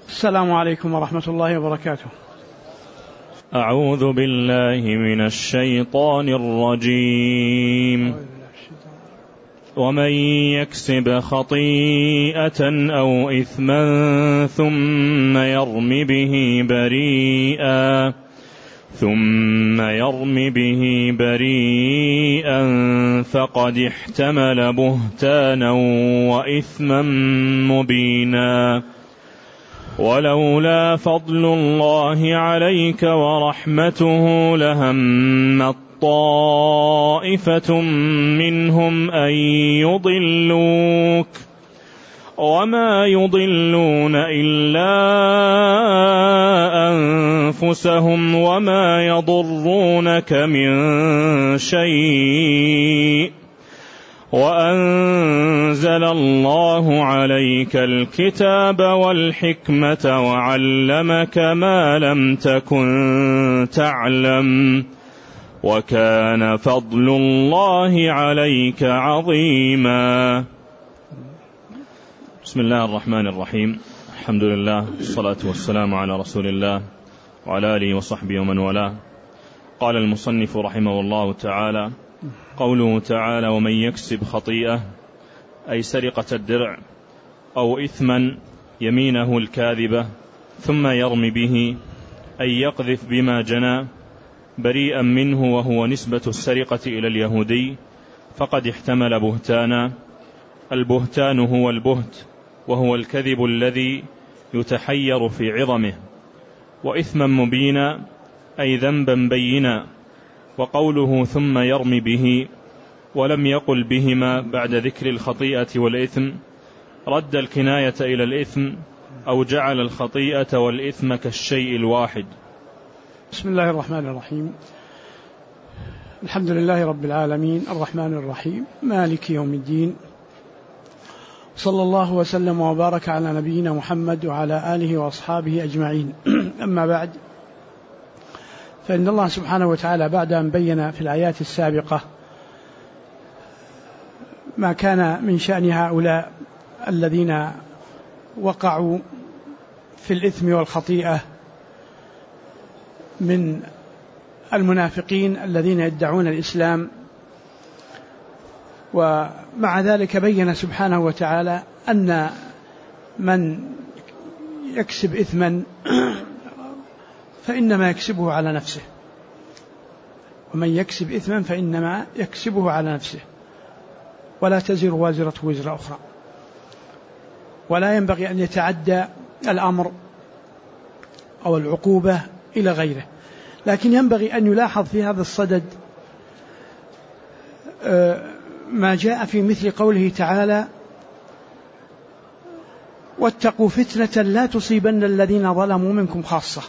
السلام عليكم ورحمة الله وبركاته. أعوذ بالله من الشيطان الرجيم. ومن يكسب خطيئة أو إثما ثم يرم به بريئا فقد احتمل بهتانا وإثما مبينا. ولولا فضل الله عليك ورحمته لهمت طائفة منهم أن يضلوك وما يضلون إلا أنفسهم وما يضرونك من شيء وأنزل الله عليك الكتاب والحكمة وعلمك ما لم تكن تعلم وكان فضل الله عليك عظيما. بسم الله الرحمن الرحيم. الحمد لله والصلاة والسلام على رسول الله وعلى آله وصحبه ومن والاه. قال المصنف رحمه الله تعالى: قوله تعالى: ومن يكسب خطيئة، أي سرقة الدرع أو إثما يمينه الكاذبة ثم يرمي به، أي يقذف بما جنى بريئا منه وهو نسبة السرقة إلى اليهودي، فقد احتمل بهتانا. البهتان هو البهت، وهو الكذب الذي يتحير في عظمه. وإثما مبينا، أي ذنبا بينا. وقوله ثم يرمي به ولم يقل بهما بعد ذكر الخطيئة والإثم رد الكناية إلى الإثم أو جعل الخطيئة والإثم كالشيء الواحد. بسم الله الرحمن الرحيم. الحمد لله رب العالمين الرحمن الرحيم مالك يوم الدين، صلى الله وسلم وبارك على نبينا محمد وعلى آله وأصحابه أجمعين. أما بعد، فإن الله سبحانه وتعالى بعد أن بين في الآيات السابقة ما كان من شأن هؤلاء الذين وقعوا في الإثم والخطيئة من المنافقين الذين يدعون الإسلام، ومع ذلك بين سبحانه وتعالى أن من يكسب إثما فإنما يكسبه على نفسه، ومن يكسب إثما فإنما يكسبه على نفسه، ولا تزر وازرة وزر أخرى. ولا ينبغي أن يتعدى الأمر أو العقوبة إلى غيره، لكن ينبغي أن يلاحظ في هذا الصدد ما جاء في مثل قوله تعالى: واتقوا فتنة لا تصيبن الذين ظلموا منكم خاصة.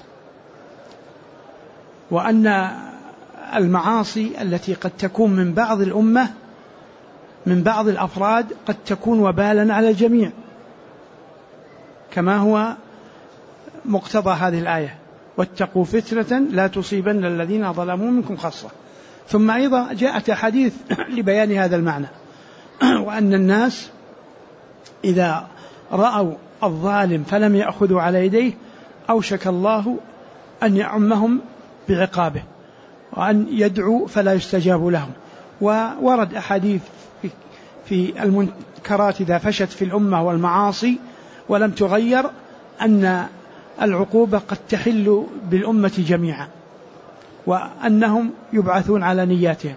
وأن المعاصي التي قد تكون من بعض الأمة من بعض الأفراد قد تكون وبالا على الجميع، كما هو مقتضى هذه الآية: واتقوا فتنة لا تصيبن الذين ظلموا منكم خاصة. ثم أيضا جاءت أحاديث لبيان هذا المعنى، وأن الناس إذا رأوا الظالم فلم يأخذوا على يديه أوشك الله أن يعمهم بعقابه، وأن يدعوا فلا يستجاب لهم. وورد أحاديث في المنكرات إذا فشت في الأمة والمعاصي ولم تغير أن العقوبة قد تحل بالأمة جميعا، وأنهم يبعثون على نياتهم.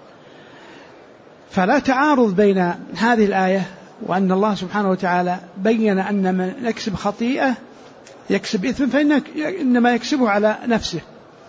فلا تعارض بين هذه الآية وأن الله سبحانه وتعالى بين أن من يكسب خطيئة يكسب إثم فإنما يكسبه على نفسه.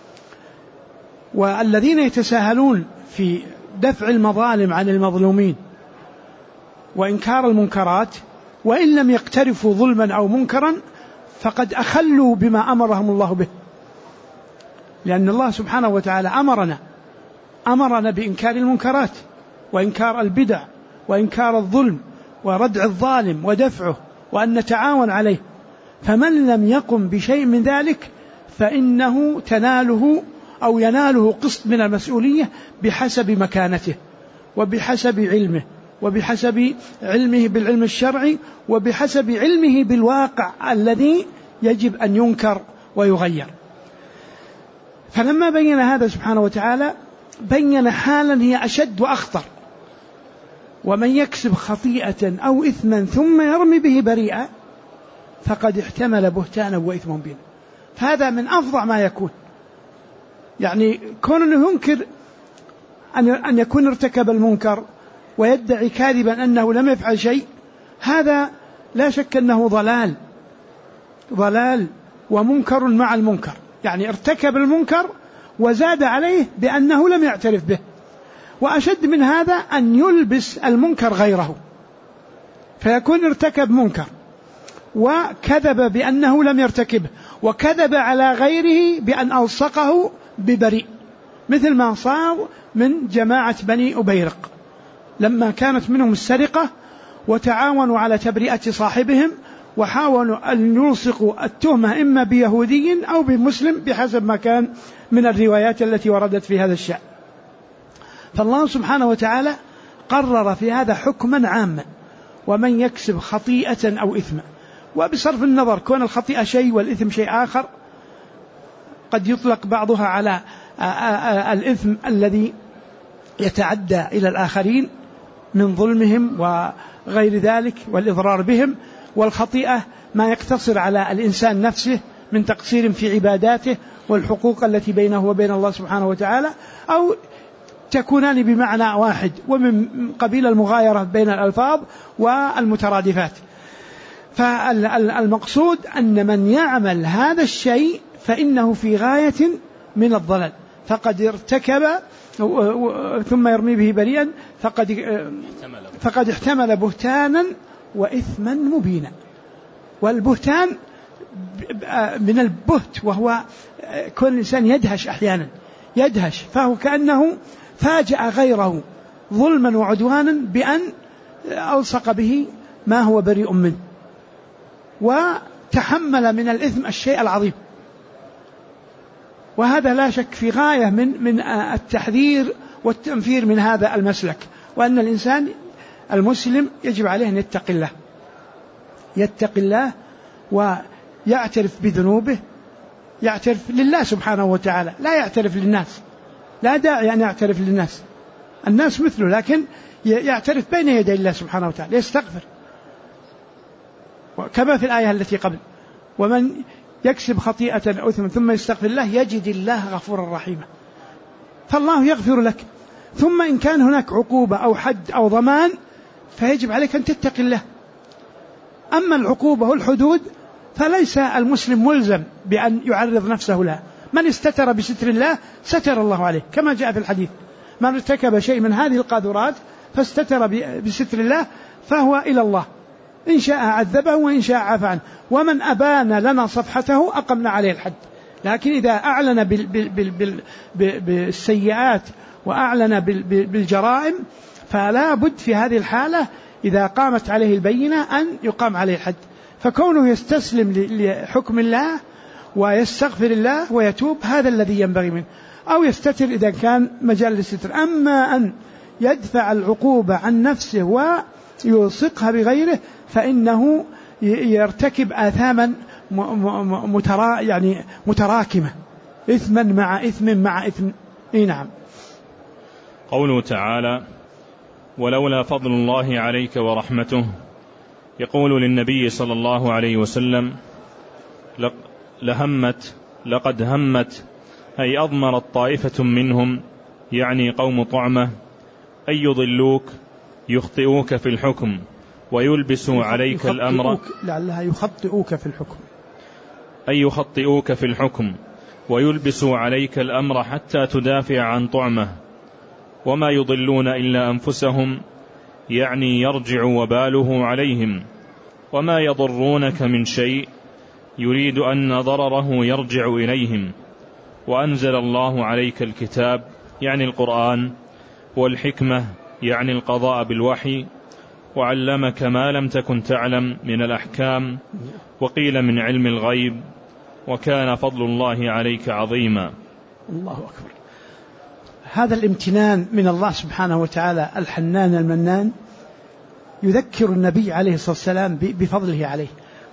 والذين يتساهلون في دفع المظالم عن المظلومين وإنكار المنكرات وإن لم يقترفوا ظلما أو منكرا فقد أخلوا بما أمرهم الله به، لأن الله سبحانه وتعالى أمرنا بإنكار المنكرات وإنكار البدع وإنكار الظلم وردع الظالم ودفعه وأن نتعاون عليه. فمن لم يقم بشيء من ذلك فإنه تناله أو يناله قسط من المسؤولية بحسب مكانته وبحسب علمه وبحسب علمه بالعلم الشرعي وبحسب علمه بالواقع الذي يجب أن ينكر ويغير. فلما بين هذا سبحانه وتعالى بين حالا هي أشد وأخطر: ومن يكسب خطيئة أو إثما ثم يرمي به بريئا فقد احتمل بهتانا وإثما مبينا. فهذا من أفظع ما يكون، يعني كون أنه ينكر أن يكون ارتكب المنكر ويدعي كاذبا أنه لم يفعل شيء، هذا لا شك أنه ضلال ومنكر مع المنكر، يعني ارتكب المنكر وزاد عليه بأنه لم يعترف به. وأشد من هذا أن يلبس المنكر غيره، فيكون ارتكب منكر وكذب بأنه لم يرتكبه، وكذب على غيره بأن ألصقه ببريء، مثل ما صار من جماعة بني أبيرق لما كانت منهم السرقة وتعاونوا على تبرئة صاحبهم، وحاولوا أن يلصقوا التهمة إما بيهودي أو بمسلم بحسب ما كان من الروايات التي وردت في هذا الشأن. فالله سبحانه وتعالى قرر في هذا حكما عاما: ومن يكسب خطيئة أو إثما. وبصرف النظر كون الخطيئة شيء والإثم شيء آخر، قد يطلق بعضها على الإثم الذي يتعدى إلى الآخرين من ظلمهم وغير ذلك والإضرار بهم، والخطيئة ما يقتصر على الإنسان نفسه من تقصير في عباداته والحقوق التي بينه وبين الله سبحانه وتعالى، أو تكونان بمعنى واحد ومن قبيل المغايرة بين الألفاظ والمترادفات. فالمقصود أن من يعمل هذا الشيء فإنه في غاية من الضلال، فقد ارتكب ثم يرمي به بريئا فقد احتمل بهتانا وإثما مبينا. والبهتان من البهت، وهو كل إنسان يدهش أحيانا، يدهش، فهو كأنه فاجأ غيره ظلما وعدوانا بأن ألصق به ما هو بريء منه، وتحمل من الإثم الشيء العظيم. وهذا لا شك في غاية من التحذير والتنفير من هذا المسلك، وأن الإنسان المسلم يجب عليه أن يتقي الله ويعترف بذنوبه، يعترف لله سبحانه وتعالى، لا يعترف للناس، لا داعي أن يعترف للناس، الناس مثله، لكن يعترف بين يدي الله سبحانه وتعالى، يستغفر، كما في الآية التي قبل: ومن يكسب خطيئة أو إثما ثم يستغفر الله يجد الله غفورا رحيما. فالله يغفر لك، ثم إن كان هناك عقوبة أو حد أو ضمان فيجب عليك أن تتقي الله. أما العقوبة والحدود فليس المسلم ملزم بأن يعرض نفسه لها، من استتر بستر الله ستر الله عليه، كما جاء في الحديث: من ارتكب شيء من هذه القاذورات فاستتر بستر الله فهو إلى الله، إن شاء عذبه وإن شاء عفى عنه، ومن أبان لنا صفحته أقمنا عليه الحد. لكن إذا أعلن بالسيئات وأعلن بالجرائم فلا بد في هذه الحالة إذا قامت عليه البينة أن يقام عليه الحد. فكونه يستسلم لحكم الله ويستغفر الله ويتوب هذا الذي ينبغي منه، أو يستتر إذا كان مجال للستر. أما أن يدفع العقوبة عن نفسه ويلصقها بغيره فإنه يرتكب آثاما متراكمة، إثما مع إثم مع إثم. نعم. قوله تعالى: ولولا فضل الله عليك ورحمته، يقول للنبي صلى الله عليه وسلم: لقد همت أي أضمرت طائفة منهم، يعني قوم طعمة، أن يضلوك يخطئوك في الحكم ويلبسوا عليك الأمر، لعلها يخطئوك في الحكم، أي يخطئوك في الحكم ويلبسوا عليك الأمر حتى تدافع عن طعمة، وما يضلون إلا أنفسهم، يعني يرجع وباله عليهم، وما يضرونك من شيء، يريد أن ضرره يرجع إليهم. وأنزل الله عليك الكتاب، يعني القرآن، والحكمة، يعني القضاء بالوحي، وعلمك ما لم تكن تعلم من الأحكام، وقيل من علم الغيب، وكان فضل الله عليك عظيما. الله أكبر. هذا الامتنان من الله سبحانه وتعالى الحنان المنان يذكر النبي عليه الصلاة والسلام بفضله عليه،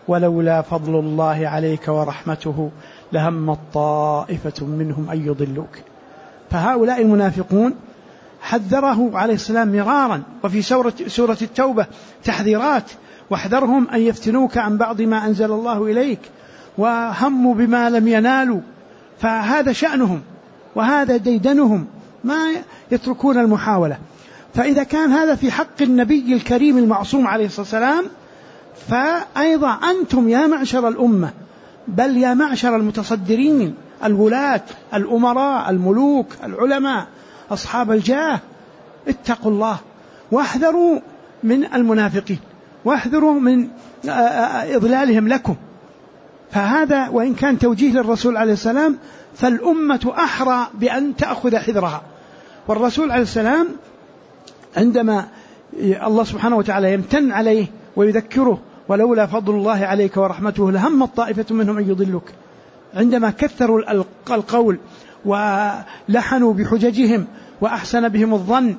ولولا فضل الله عليك ورحمته لهم طائفة منهم أن يضلوك. فهؤلاء المنافقون حذره عليه السلام مرارا، وفي سورة التوبة تحذيرات: واحذرهم أن يفتنوك عن بعض ما أنزل الله إليك وهموا بما لم ينالوا. فهذا شأنهم وهذا ديدنهم، ما يتركون المحاولة. فإذا كان هذا في حق النبي الكريم المعصوم عليه الصلاة والسلام، فأيضا أنتم يا معشر الأمة، بل يا معشر المتصدرين، الولاة، الأمراء، الملوك، العلماء، أصحاب الجاه، اتقوا الله واحذروا من المنافقين واحذروا من إضلالهم لكم. فهذا وإن كان توجيه للرسول عليه السلام، فالأمة أحرى بأن تأخذ حذرها. والرسول عليه السلام عندما الله سبحانه وتعالى يمتن عليه ويذكره: ولولا فضل الله عليك ورحمته لهم الطائفة منهم أن يضلوك، عندما كثروا القول ولحنوا بحججهم وأحسن بهم الظن،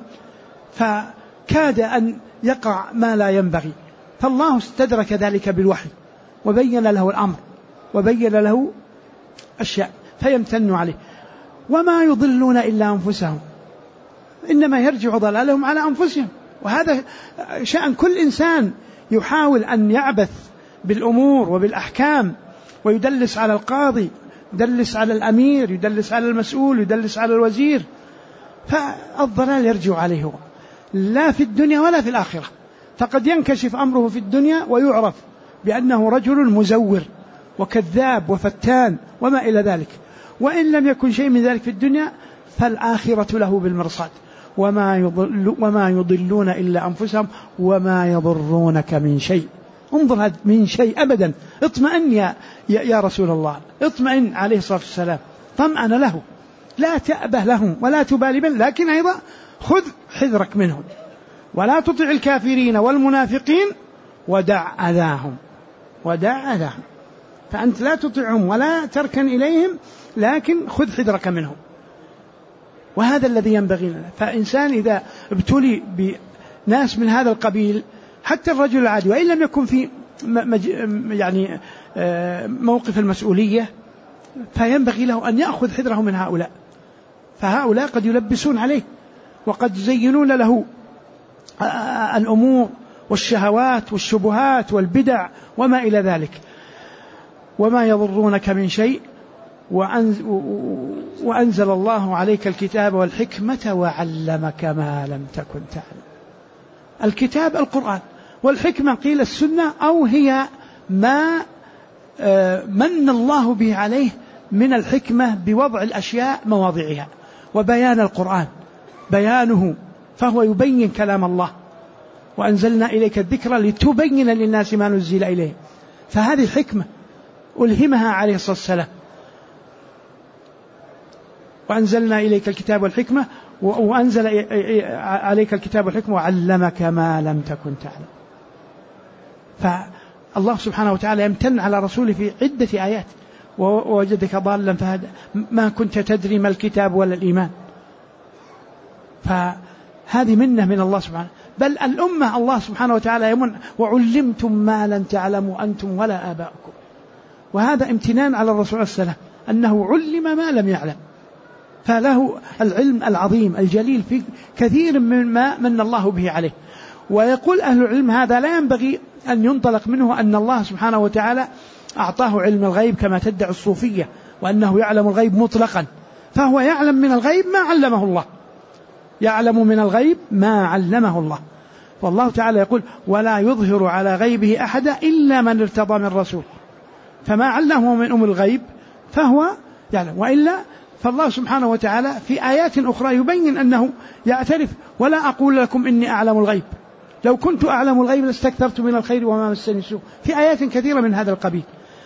فكاد أن يقع ما لا ينبغي، فالله استدرك ذلك بالوحي وبين له الأمر وبين له الشأن فيمتن عليه. وما يضلون إلا أنفسهم، إنما يرجع ضلالهم على أنفسهم. وهذا شأن كل إنسان يحاول أن يعبث بالأمور وبالأحكام ويدلس على القاضي، يدلس على الأمير، يدلس على المسؤول، يدلس على الوزير، فالضلال يرجع عليه هو، لا في الدنيا ولا في الآخرة. فقد ينكشف أمره في الدنيا ويعرف بأنه رجل مزور وكذاب وفتان وما إلى ذلك، وإن لم يكن شيء من ذلك في الدنيا فالآخرة له بالمرصاد. وما يضلون إلا أنفسهم وما يضرونك من شيء. انظر، هذا من شيء أبدا. اطمئن يا رسول الله، اطمئن عليه الصلاة والسلام، طمأن له، لا تأبه لهم ولا تبالي بهم، لكن أيضا خذ حذرك منهم، ولا تطع الكافرين والمنافقين ودع أذاهم. فأنت لا تطعهم ولا تركن إليهم، لكن خذ حذرك منهم. وهذا الذي ينبغي لنا. فإنسان إذا ابتلي بناس من هذا القبيل، حتى الرجل العادي وإن لم يكن في يعني موقف المسؤولية، فينبغي له أن يأخذ حذره من هؤلاء. فهؤلاء قد يلبسون عليه وقد يزينون له الأمور والشهوات والشبهات والبدع وما إلى ذلك. وما يضرونك من شيء وأنزل الله عليك الكتاب والحكمة وعلمك ما لم تكن تعلم. الكتاب القرآن، والحكمة قيل السنة، أو هي ما من الله به عليه من الحكمة بوضع الأشياء مواضعها، وبيان القرآن بيانه، فهو يبين كلام الله. وأنزلنا إليك الذكر لتبين للناس ما نزل إليه. فهذه حكمة ألهمها عليه الصلاة والسلام. وأنزلنا إليك الكتاب والحكمة وأنزل عليك الكتاب والحكمة وعلمك ما لم تكن تعلم. فالله سبحانه وتعالى يمتن على رسوله في عدة آيات: ووجدك ضالا فهدى، ما كنت تدري ما الكتاب ولا الإيمان. فهذه منة من الله سبحانه. بل الأمة الله سبحانه وتعالى يمن: وعلمتم ما لم تعلموا أنتم ولا آباؤكم. وهذا امتنان على الرسول صلى الله عليه وسلم أنه علم ما لم يعلم، فله العلم العظيم الجليل في كثير مما من الله به عليه. ويقول أهل العلم: هذا لا ينبغي أن ينطلق منه أن الله سبحانه وتعالى أعطاه علم الغيب كما تدعي الصوفية، وأنه يعلم الغيب مطلقا. فهو يعلم من الغيب ما علمه الله، يعلم من الغيب ما علمه الله. والله تعالى يقول: ولا يظهر على غيبه أحدا إلا من ارتضى من رسول. فما علمه من الغيب فهو يعلم، وإلا فالله سبحانه وتعالى في آيات أخرى يبين أنه يعترف: ولا أقول لكم إني أعلم الغيب، لو كنت أعلم الغيب لاستكثرت من الخير وما مسني السوء، في آيات كثيرة من هذا القبيل.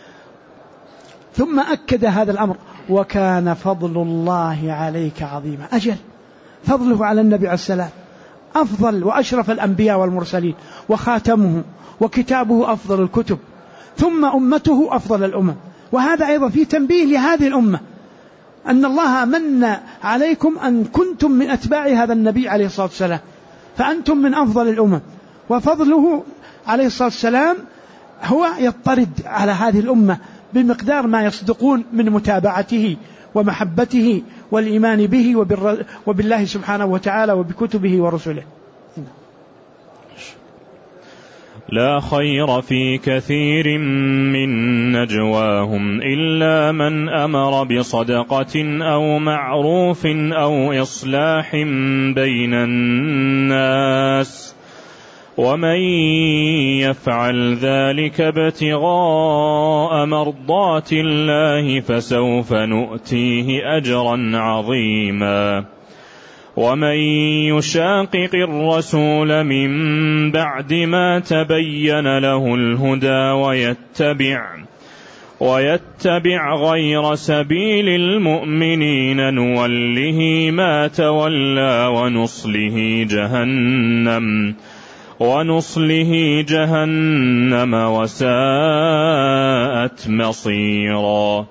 ثم أكد هذا الأمر: وكان فضل الله عليك عظيما. أجل، فضله على النبي عليه السلام أفضل وأشرف الأنبياء والمرسلين، وخاتمه، وكتابه أفضل الكتب، ثم أمته أفضل الأمم. وهذا أيضا فيه تنبيه لهذه الأمة أن الله من عليكم أن كنتم من أتباع هذا النبي عليه الصلاة والسلام، فأنتم من أفضل الأمم. وفضله عليه الصلاة والسلام هو يضطرد على هذه الأمة بمقدار ما يصدقون من متابعته ومحبته والإيمان به وبالله سبحانه وتعالى وبكتبه ورسله. لا خير في كثير من نجواهم إلا من أمر بصدقة أو معروف أو إصلاح بين الناس ومن يفعل ذلك ابتغاء مرضات الله فسوف نؤتيه أجرا عظيما ومن يشاقق الرسول من بعد ما تبين له الهدى ويتبع غير سبيل المؤمنين نوله ما تولى ونصله جهنم وساءت مصيرا.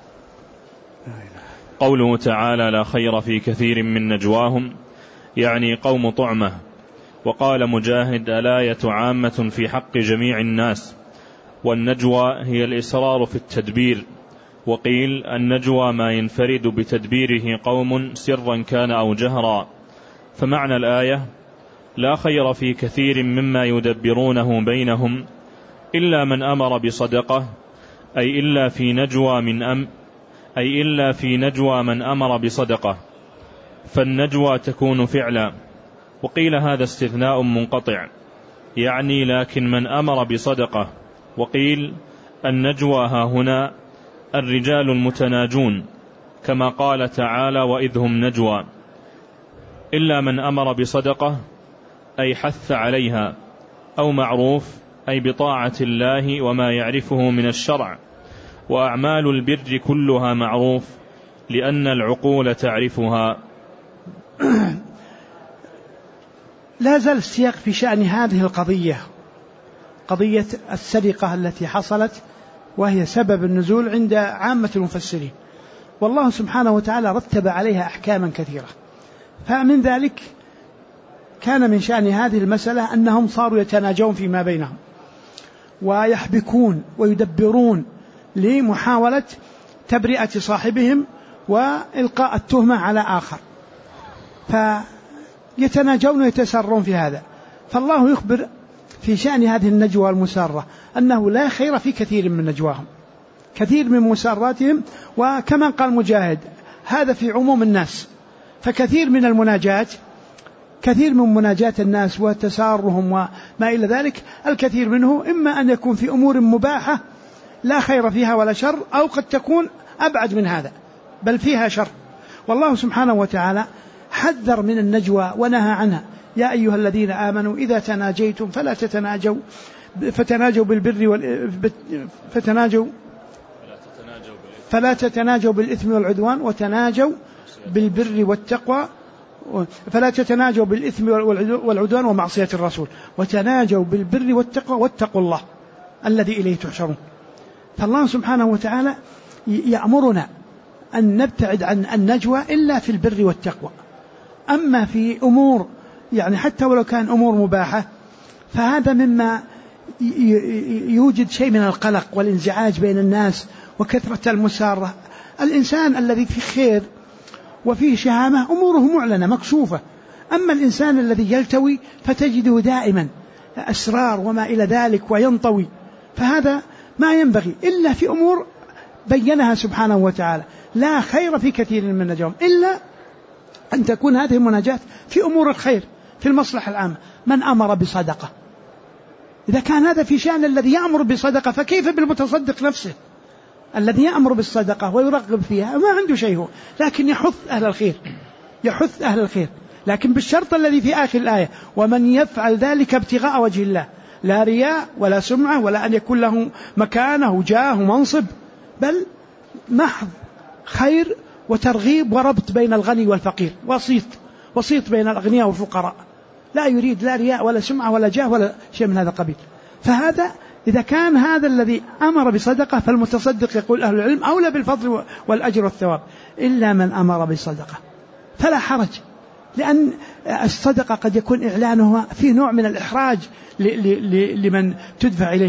قوله تعالى لا خير في كثير من نجواهم يعني قوم طعمة. وقال مجاهد الآية عامة في حق جميع الناس، والنجوى هي الإسرار في التدبير. وقيل النجوى ما ينفرد بتدبيره قوم سرا كان أو جهرا. فمعنى الآية لا خير في كثير مما يدبرونه بينهم إلا من أمر بصدقة، أي إلا في نجوى من أمر بصدقة، فالنجوى تكون فعلا. وقيل هذا استثناء منقطع يعني لكن من أمر بصدقة. وقيل النجوى ها هنا الرجال المتناجون كما قال تعالى وإذ هم نجوى. إلا من أمر بصدقة أي حث عليها، أو معروف أي بطاعة الله وما يعرفه من الشرع. وأعمال البر كلها معروف لأن العقول تعرفها. لا زال السياق في شأن هذه القضية، قضية السرقة التي حصلت وهي سبب النزول عند عامة المفسرين، والله سبحانه وتعالى رتب عليها أحكاما كثيرة. فمن ذلك كان من شأن هذه المسألة أنهم صاروا يتناجون فيما بينهم ويحبكون ويدبرون لمحاولة تبرئة صاحبهم وإلقاء التهمة على آخر، فيتناجون ويتسرون في هذا. فالله يخبر في شأن هذه النجوى المسارة أنه لا خير في كثير من نجواهم، كثير من مساراتهم. وكما قال مجاهد هذا في عموم الناس، فكثير من المناجات، كثير من مناجات الناس وتسارهم وما إلى ذلك، الكثير منه إما أن يكون في أمور مباحة لا خير فيها ولا شر، أو قد تكون أبعد من هذا بل فيها شر. والله سبحانه وتعالى حذر من النجوى ونهى عنها. يا أيها الذين آمنوا إذا تناجيتم فلا تتناجوا بالإثم والعدوان وتناجوا بالبر والتقوى، فلا تتناجوا بالإثم والعدوان ومعصية الرسول، وتناجوا بالبر والتقوى واتقوا الله الذي إليه تحشرون. فالله سبحانه وتعالى يأمرنا أن نبتعد عن النجوى إلا في البر والتقوى. أما في أمور يعني حتى ولو كان أمور مباحة فهذا مما يوجد شيء من القلق والانزعاج بين الناس وكثرة المسارة. الإنسان الذي في خير وفيه شهامة أموره معلنة مكشوفة، أما الإنسان الذي يلتوي فتجده دائما أسرار وما إلى ذلك وينطوي، فهذا ما ينبغي إلا في أمور بينها سبحانه وتعالى. لا خير في كثير من نجواهم إلا أن تكون هذه المناجات في أمور الخير في المصلحة العامة. من أمر بصدقة، إذا كان هذا في شأن الذي يأمر بصدقة فكيف بالمتصدق نفسه الذي يأمر بالصدقة ويرغب فيها ما عنده شيء هو، لكن يحث أهل الخير، لكن بالشرط الذي في آخر الآية ومن يفعل ذلك ابتغاء وجه الله، لا رياء ولا سمعة ولا أن يكون له مكانة وجاه ومنصب، بل محض خير وترغيب وربط بين الغني والفقير، وسيط بين الأغنياء والفقراء، لا يريد لا رياء ولا سمعة ولا جاه ولا شيء من هذا القبيل. فهذا إذا كان هذا الذي أمر بصدقة فالمتصدق يقول أهل العلم أولى بالفضل والأجر والثواب، إلا من أمر بصدقة فلا حرج، لأن الصدقة قد يكون إعلانها فيه نوع من الإحراج لمن تدفع إليه،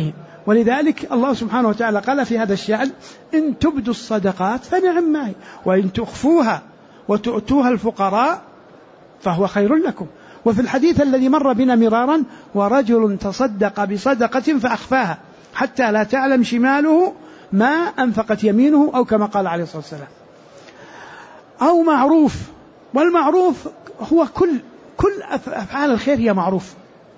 ولذلك الله سبحانه وتعالى قال في هذا الشأن: إن تبدوا الصدقات فنعم ما هي، وإن تخفوها وتؤتوها الفقراء فهو خير لكم. وفي الحديث الذي مر بنا مرارا: ورجل تصدق بصدقة فأخفاها حتى لا تعلم شماله ما أنفقت يمينه، أو كما قال عليه الصلاة والسلام. أو معروف، والمعروف هو كل أفعال الخير هي معروف.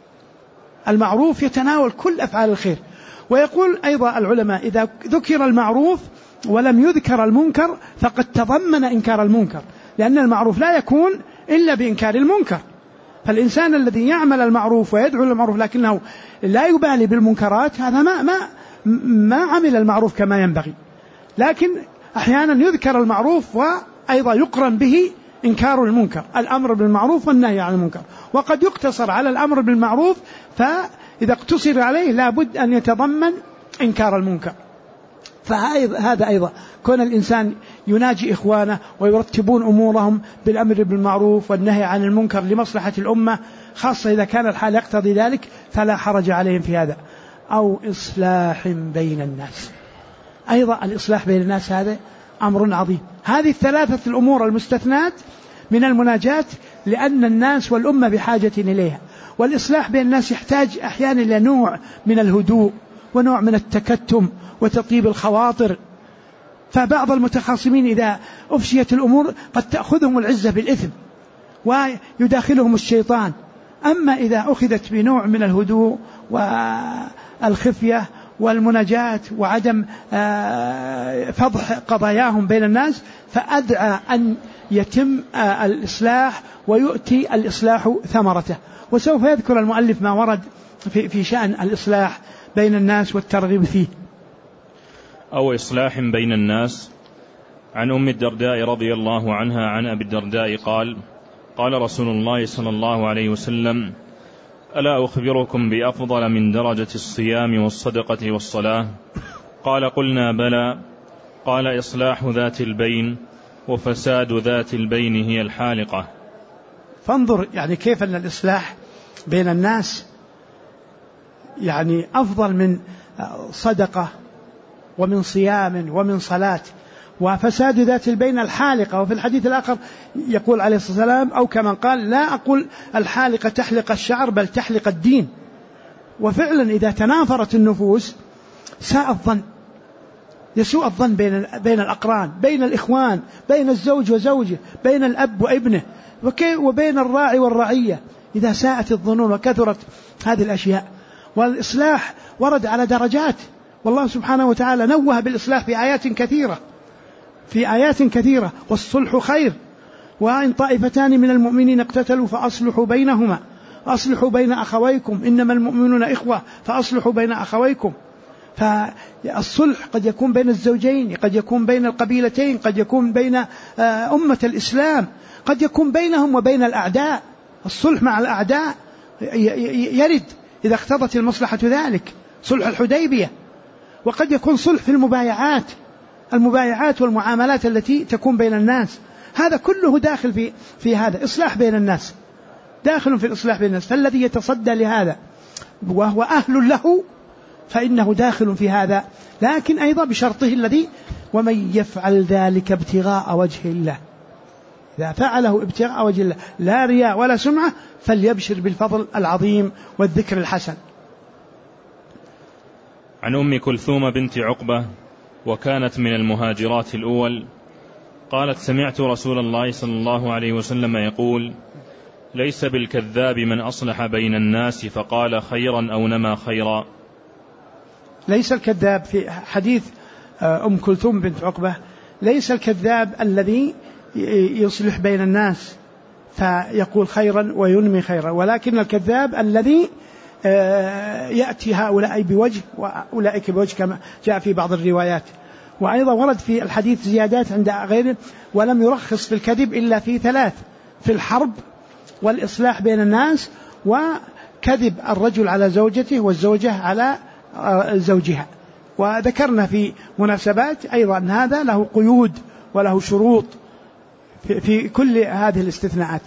المعروف يتناول كل أفعال الخير. ويقول أيضا العلماء: إذا ذكر المعروف ولم يذكر المنكر فقد تضمن إنكار المنكر، لأن المعروف لا يكون إلا بإنكار المنكر. فالإنسان الذي يعمل المعروف ويدعو للمعروف لكنه لا يبالي بالمنكرات، هذا ما عمل المعروف كما ينبغي. لكن أحيانا يذكر المعروف وأيضا يقرن به إنكار المنكر، الأمر بالمعروف والنهي عن المنكر. وقد يقتصر على الأمر بالمعروف، فإذا اقتصر عليه لا بد أن يتضمن إنكار المنكر. فهذا أيضا كون الإنسان يناجي إخوانه ويرتبون أمورهم بالأمر بالمعروف والنهي عن المنكر لمصلحة الأمة، خاصة إذا كان الحال يقتضي ذلك، فلا حرج عليهم في هذا. أو إصلاح بين الناس، أيضا الإصلاح بين الناس هذا أمر عظيم. هذه الثلاثة الأمور المستثنات من المناجاة، لأن الناس والأمة بحاجة إليها. والإصلاح بين الناس يحتاج أحيانا إلى نوع من الهدوء ونوع من التكتم وتطيب الخواطر. فبعض المتخاصمين إذا أفشيت الأمور قد تأخذهم العزة بالإثم ويداخلهم الشيطان. أما إذا أخذت بنوع من الهدوء والخفية والمناجاة وعدم فضح قضاياهم بين الناس، فأدعى أن يتم الإصلاح ويؤتي الإصلاح ثمرته. وسوف يذكر المؤلف ما ورد في شأن الإصلاح بين الناس والترغيب فيه. أو إصلاح بين الناس. عن أم الدرداء رضي الله عنها عن أبي الدرداء قال: قال رسول الله صلى الله عليه وسلم: ألا أخبركم بأفضل من درجة الصيام والصدقة والصلاة؟ قال: قلنا بلى. قال: إصلاح ذات البين، وفساد ذات البين هي الحالقة. فانظر يعني كيف أن الإصلاح بين الناس يعني أفضل من صدقة ومن صيام ومن صلاة. وفساد ذات البين الحالقة. وفي الحديث الآخر يقول عليه الصلاة والسلام: أو كما قال: لا أقول الحالقة تحلق الشعر بل تحلق الدين. وفعلا إذا تنافرت النفوس ساء الظن، يسوء الظن بين الأقران، بين الإخوان، بين الزوج وزوجه، بين الأب وابنه، وبين الراعي والرعية، إذا ساءت الظنون وكثرت هذه الأشياء. والإصلاح ورد على درجات، والله سبحانه وتعالى نوه بالإصلاح في آيات كثيرة. والصلح خير، وإن طائفتان من المؤمنين اقتتلوا فأصلحوا بينهما، أصلحوا بين أخويكم، إنما المؤمنون إخوة فأصلحوا بين أخويكم. فالصلح قد يكون بين الزوجين، قد يكون بين القبيلتين، قد يكون بين أمة الإسلام، قد يكون بينهم وبين الأعداء. الصلح مع الأعداء يرد إذا اقتضت المصلحة ذلك، صلح الحديبية. وقد يكون صلح في المبايعات والمعاملات التي تكون بين الناس. هذا كله داخل في هذا إصلاح بين الناس، داخل في الإصلاح بين الناس. فالذي يتصدى لهذا وهو أهل له فإنه داخل في هذا، لكن أيضا بشرطه الذي: ومن يفعل ذلك ابتغاء وجه الله. إذا فعله ابتغاء وجه الله لا رياء ولا سمعة فليبشر بالفضل العظيم والذكر الحسن. عن أم كلثوم بنت عقبة، وكانت من المهاجرات الأول، قالت: سمعت رسول الله صلى الله عليه وسلم يقول: ليس بالكذاب من أصلح بين الناس فقال خيرا أو نما خيرا. ليس الكذاب في حديث أم كلثوم بنت عقبة، ليس الكذاب الذي يصلح بين الناس فيقول خيرا وينمي خيرا، ولكن الكذاب الذي يأتي هؤلاء بوجه وأولئك بوجه كما جاء في بعض الروايات. وأيضا ورد في الحديث زيادات عند غيره: ولم يرخص في الكذب إلا في ثلاث: في الحرب، والإصلاح بين الناس، وكذب الرجل على زوجته والزوجة على زوجها. وذكرنا في مناسبات أيضا هذا له قيود وله شروط في كل هذه الاستثناءات.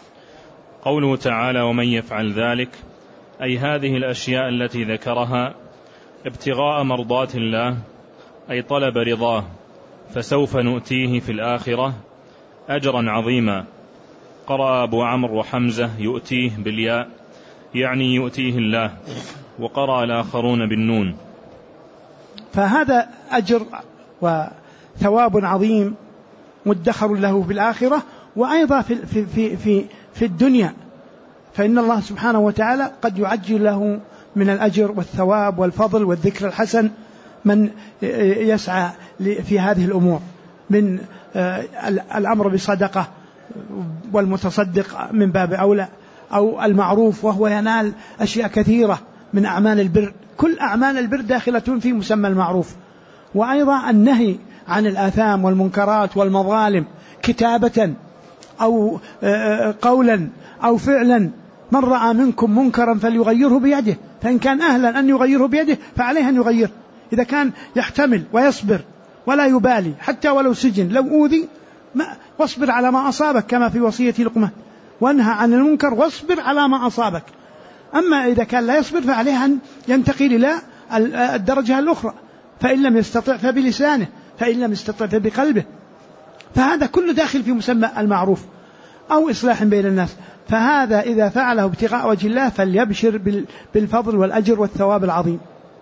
قوله تعالى: ومن يفعل ذلك، أي هذه الأشياء التي ذكرها ابتغاء مرضات الله أي طلب رضاه، فسوف نؤتيه في الآخرة أجرا عظيما. قرأ أبو عمرو وحمزة يؤتيه بالياء يعني يؤتيه الله، وقرأ الآخرون بالنون. فهذا أجر وثواب عظيم مدخر له في الآخرة، وأيضا في الدنيا، فإن الله سبحانه وتعالى قد يعجل له من الأجر والثواب والفضل والذكر الحسن من يسعى في هذه الأمور، من الأمر بصدقة والمتصدق من باب أولى، أو المعروف وهو ينال أشياء كثيرة من أعمال البر. كل أعمال البر داخلة في مسمى المعروف. وأيضا النهي عن الآثام والمنكرات والمظالم كتابة أو قولا أو فعلا. من رأى منكم منكرا فليغيره بيده، فإن كان أهلا أن يغيره بيده فعليه أن يغير. إذا كان يحتمل ويصبر ولا يبالي حتى ولو سجن لو أوذي، واصبر على ما أصابك كما في وصية لقمان، وانهى عن المنكر واصبر على ما أصابك. أما إذا كان لا يصبر فعليه أن ينتقل إلى الدرجة الأخرى، فإن لم يستطع فبلسانه، فإن لم يستطع فبقلبه. فهذا كله داخل في مسمى المعروف أو إصلاح بين الناس. فهذا إذا فعله ابتغاء وجه الله فليبشر بالفضل والأجر والثواب العظيم.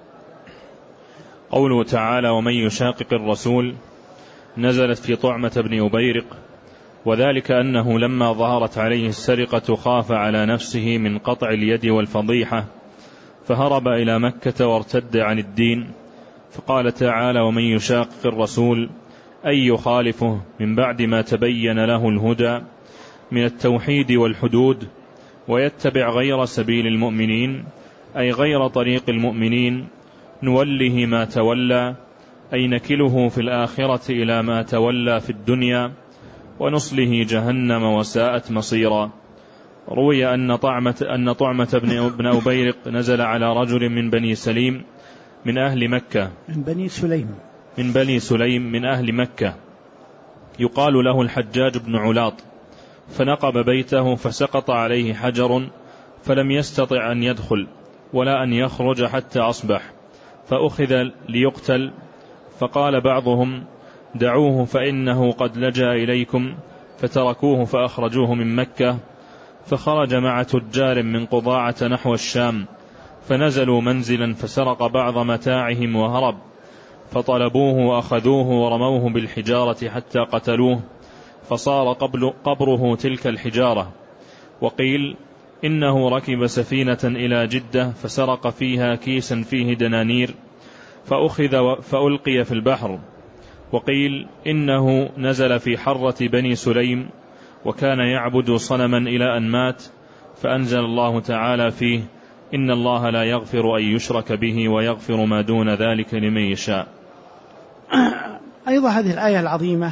قوله تعالى: ومن يشاقق الرسول، نزلت في طعمة بن أبيرق، وذلك أنه لما ظهرت عليه السرقة خاف على نفسه من قطع اليد والفضيحة، فهرب إلى مكة وارتد عن الدين. فقال تعالى: ومن يشاقق الرسول أي يخالفه من بعد ما تبين له الهدى من التوحيد والحدود، ويتبع غير سبيل المؤمنين أي غير طريق المؤمنين، نوله ما تولى أي نكله في الآخرة إلى ما تولى في الدنيا، ونصله جهنم وساءت مصيرا. روي أن طعمة بن أبيرق نزل على رجل من بني سليم من أهل مكة، من بني سليم من أهل مكة، يقال له الحجاج بن علاط، فنقب بيته فسقط عليه حجر، فلم يستطع أن يدخل ولا أن يخرج حتى أصبح، فأخذ ليقتل. فقال بعضهم: دعوه فإنه قد لجأ إليكم، فتركوه فأخرجوه من مكة. فخرج مع تجار من قضاعة نحو الشام، فنزلوا منزلا فسرق بعض متاعهم وهرب، فطلبوه وأخذوه ورموه بالحجارة حتى قتلوه، فصار قبره تلك الحجارة. وقيل إنه ركب سفينة إلى جدة فسرق فيها كيسا فيه دنانير، فأخذ فألقي في البحر. وقيل إنه نزل في حرة بني سليم، وكان يعبد صنما إلى أن مات، فأنزل الله تعالى فيه: إن الله لا يغفر أن يشرك به ويغفر ما دون ذلك لمن يشاء. أيضا هذه الآية العظيمة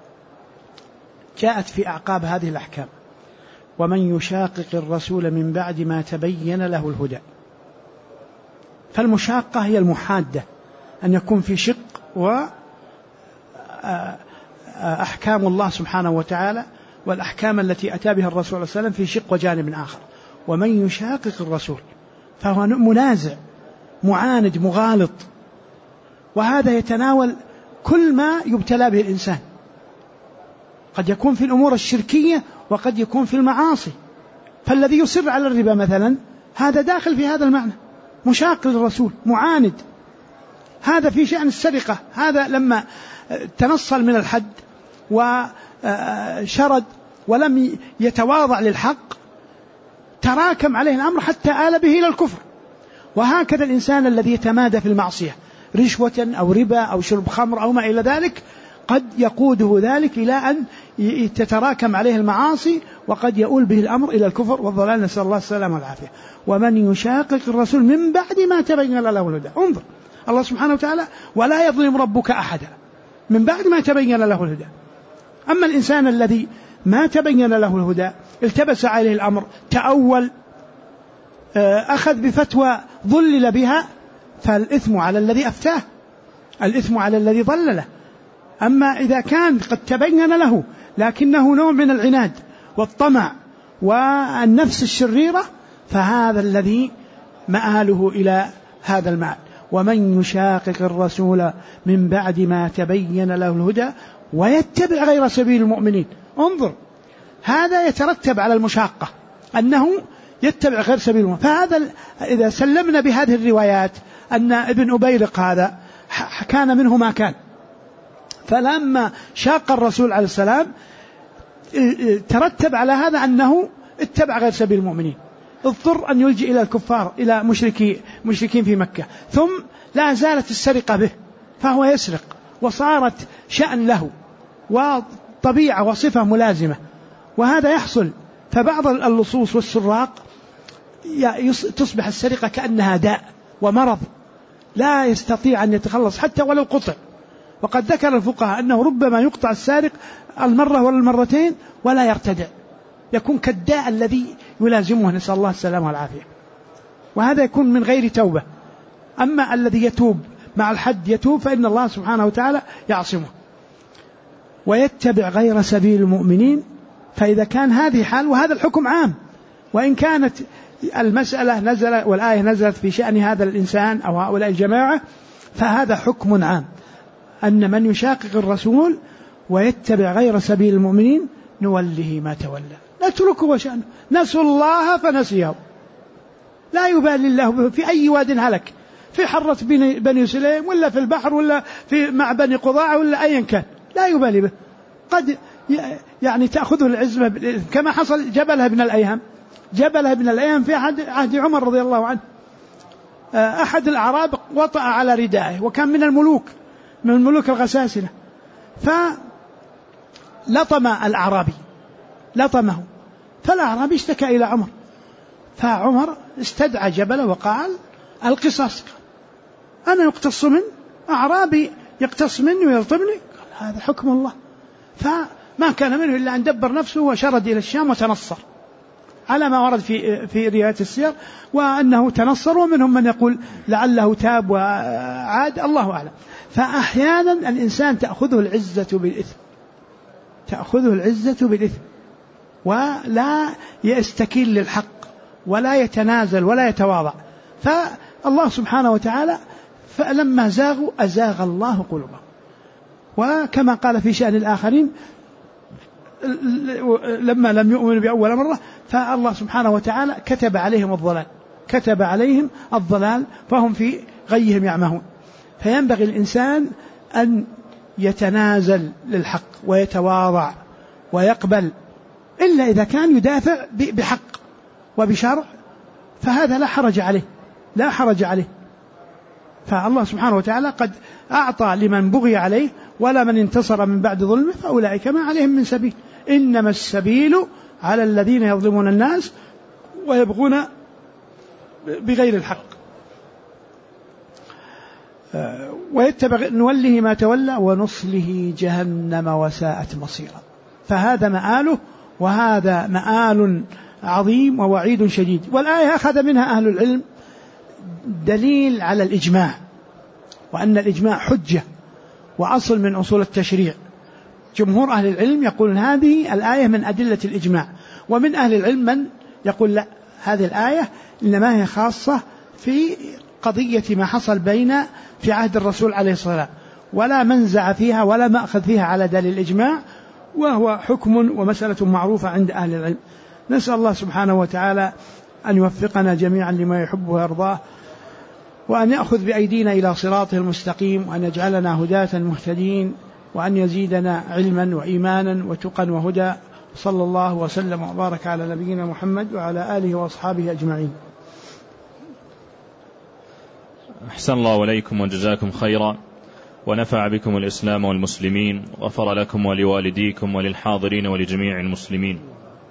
جاءت في أعقاب هذه الأحكام: ومن يشاقق الرسول من بعد ما تبين له الهدى. فالمشاقة هي المحادة، أن يكون في شق، وأحكام الله سبحانه وتعالى والأحكام التي أتى بها الرسول صلى الله عليه وسلم في شق وجانب آخر. ومن يشاقق الرسول فهو منازع، معاند، مغالط، وهذا يتناول كل ما يبتلى به الإنسان، قد يكون في الأمور الشركية وقد يكون في المعاصي. فالذي يصر على الربا مثلا هذا داخل في هذا المعنى، مشاق للرسول، معاند. هذا في شأن السرقة، هذا لما تنصل من الحد وشرد ولم يتواضع للحق تراكم عليه الأمر حتى آل به إلى الكفر. وهكذا الإنسان الذي يتمادى في المعصية، رشوة أو ربا أو شرب خمر أو ما إلى ذلك، قد يقوده ذلك إلى أن تتراكم عليه المعاصي، وقد يؤول به الأمر إلى الكفر والضلال، نسأل الله السلامة والعافية. ومن يشاقق الرسول من بعد ما تبين له الهدى. انظر الله سبحانه وتعالى: ولا يظلم ربك أحدا، من بعد ما تبين له الهدى. أما الإنسان الذي ما تبين له الهدى، التبس عليه الأمر، تأول، أخذ بفتوى ضلل بها، فالإثم على الذي أفتاه، الإثم على الذي ضلله. أما إذا كان قد تبين له لكنه نوع من العناد والطمع والنفس الشريرة، فهذا الذي مآله إلى هذا المآل. ومن يشاقق الرسول من بعد ما تبين له الهدى ويتبع غير سبيل المؤمنين. انظر، هذا يترتب على المشاقة أنه يتبع غير سبيل المؤمنين. فهذا إذا سلمنا بهذه الروايات أن ابن أبيرق هذا كان منه ما كان، فلما شاق الرسول عليه السلام ترتب على هذا أنه اتبع غير سبيل المؤمنين، اضطر أن يلجئ إلى الكفار، إلى مشركين في مكة، ثم لا زالت السرقة به، فهو يسرق وصارت شأن له وطبيعة وصفة ملازمة، وهذا يحصل. فبعض اللصوص والسراق تصبح السرقة كأنها داء ومرض لا يستطيع أن يتخلص حتى ولو قطع. وقد ذكر الفقهاء أنه ربما يقطع السارق المرة ولا المرتين ولا يرتدع، يكون كالداء الذي يلازمه، نسأل الله السلامة والعافية، وهذا يكون من غير توبة. أما الذي يتوب مع الحد يتوب فإن الله سبحانه وتعالى يعصمه. ويتبع غير سبيل المؤمنين، فإذا كان هذه حال، وهذا الحكم عام، وإن كانت المسألة نزل والآية نزلت في شأن هذا الإنسان أو هؤلاء الجماعة، فهذا حكم عام، أن من يشاقق الرسول ويتبع غير سبيل المؤمنين نوله ما تولى، نتركه وشأنه، نسوا الله فنسيه، لا يبالي الله في أي واد هلك، في حرة بني سليم ولا في البحر ولا مع بني قضاعة ولا أيا كان، لا يبالي به. قد يعني تأخذه العزمة كما حصل جبلها بن الأيهم في عهد عمر رضي الله عنه. أحد الأعراب وطأ على ردائه، وكان من الملوك الغساسنة، فلطم الأعرابي لطمه، فالأعرابي اشتكى إلى عمر، فعمر استدعى جبله وقال القصاص، أنا يقتص من أعرابي يقتص مني ويلطمني، قال هذا حكم الله. فما كان منه إلا أن دبر نفسه وشرد إلى الشام وتنصر على ما ورد في روايات السير، وأنه تنصر، ومنهم من يقول لعله تاب وعاد، الله أعلم. فأحيانا الإنسان تأخذه العزة بالإثم ولا يستكين للحق ولا يتنازل ولا يتواضع. فالله سبحانه وتعالى فلما زاغوا أزاغ الله قلوبهم، وكما قال في شأن الآخرين لما لم يؤمنوا بأول مرة، فالله سبحانه وتعالى كتب عليهم الضلال فهم في غيهم يعمهون. فينبغي الإنسان أن يتنازل للحق ويتواضع ويقبل، إلا إذا كان يدافع بحق وبشرع، فهذا لا حرج عليه. فالله سبحانه وتعالى قد أعطى لمن بغي عليه، ولا من انتصر من بعد ظلمه فأولئك ما عليهم من سبيل، إنما السبيل على الذين يظلمون الناس ويبغون بغير الحق. ويتبع نوله ما تولى ونصله جهنم وساءت مصيرا. فهذا مآله، وهذا مآل عظيم ووعيد شديد. والآية أخذ منها أهل العلم دليل على الإجماع، وأن الإجماع حجة وأصل من أصول التشريع. جمهور أهل العلم يقولون هذه الآية من أدلة الإجماع، ومن أهل العلم من يقول لا، هذه الآية إنما هي خاصة في قضية ما حصل في عهد الرسول عليه الصلاة والسلام، ولا منزع فيها ولا مأخذ فيها على دليل الإجماع، وهو حكم ومسألة معروفة عند أهل العلم. نسأل الله سبحانه وتعالى أن يوفقنا جميعا لما يحب ويرضاه، وأن يأخذ بأيدينا إلى صراطه المستقيم، وأن يجعلنا هداة مهتدين، وأن يزيدنا علما وإيمانا وتقا وهدى. صلى الله وسلم وبارك على نبينا محمد وعلى آله وأصحابه أجمعين. أحسن الله إليكم وجزاكم خيرا، ونفع بكم الإسلام والمسلمين، وغفر لكم ولوالديكم وللحاضرين ولجميع المسلمين.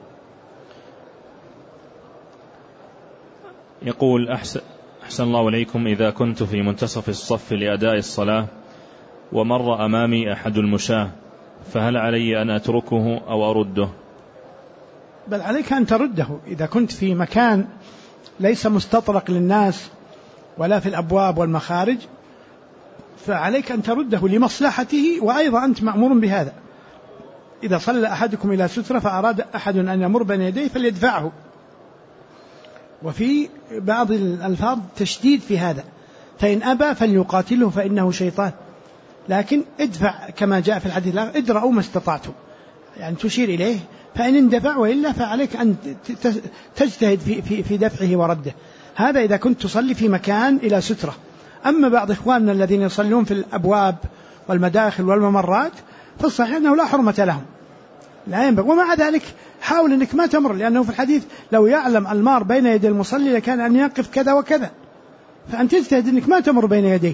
يقول أحسن الله إليكم، إذا كنت في منتصف الصف لأداء الصلاة ومر أمامي أحد المشاة، فهل علي أن أتركه أو أرده؟ بل عليك أن ترده. إذا كنت في مكان ليس مستطرق للناس ولا في الأبواب والمخارج، فعليك أن ترده لمصلحته، وأيضا أنت مأمور بهذا. إذا صلى أحدكم إلى سترة فأراد أحد أن يمر بين يديه فليدفعه. وفي بعض الألفاظ تشديد في هذا، فإن أبى فليقاتله فإنه شيطان. لكن ادفع كما جاء في الحديث ادرأوا ما استطعتم، يعني تشير إليه، فإن اندفع وإلا فعليك أن تجتهد في دفعه ورده. هذا إذا كنت تصلي في مكان إلى سترة. أما بعض إخواننا الذين يصلون في الأبواب والمداخل والممرات فالصحيح أنه لا حرمة لهم، لا ينبغي. ومع ذلك حاول أنك ما تمر، لأنه في الحديث لو يعلم المار بين يدي المصلي لكان أن يقف كذا وكذا، فأنت تجتهد أنك ما تمر بين يديه.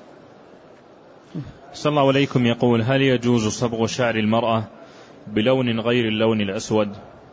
صلى الله عليكم يقول: هل يجوز صبغ شعر المرأة بلون غير اللون الأسود؟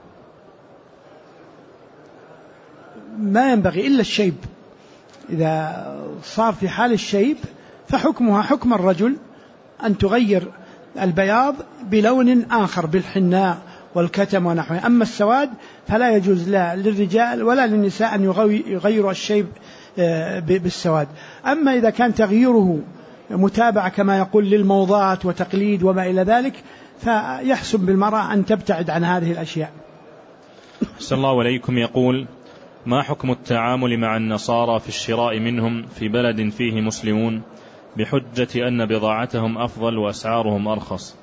ما ينبغي إلا الشيب. إذا صار في حال الشيب فحكمها حكم الرجل، أن تغير البياض بلون آخر بالحناء والكتم ونحوه. أما السواد فلا يجوز لا للرجال ولا للنساء أن يغيروا الشيب بالسواد. أما إذا كان تغييره متابعة كما يقول للموضات وتقليد وما إلى ذلك فيحسن بالمرأة أن تبتعد عن هذه الأشياء. صلى الله عليكم يقول: ما حكم التعامل مع النصارى في الشراء منهم في بلد فيه مسلمون بحجة أن بضاعتهم أفضل وأسعارهم أرخص؟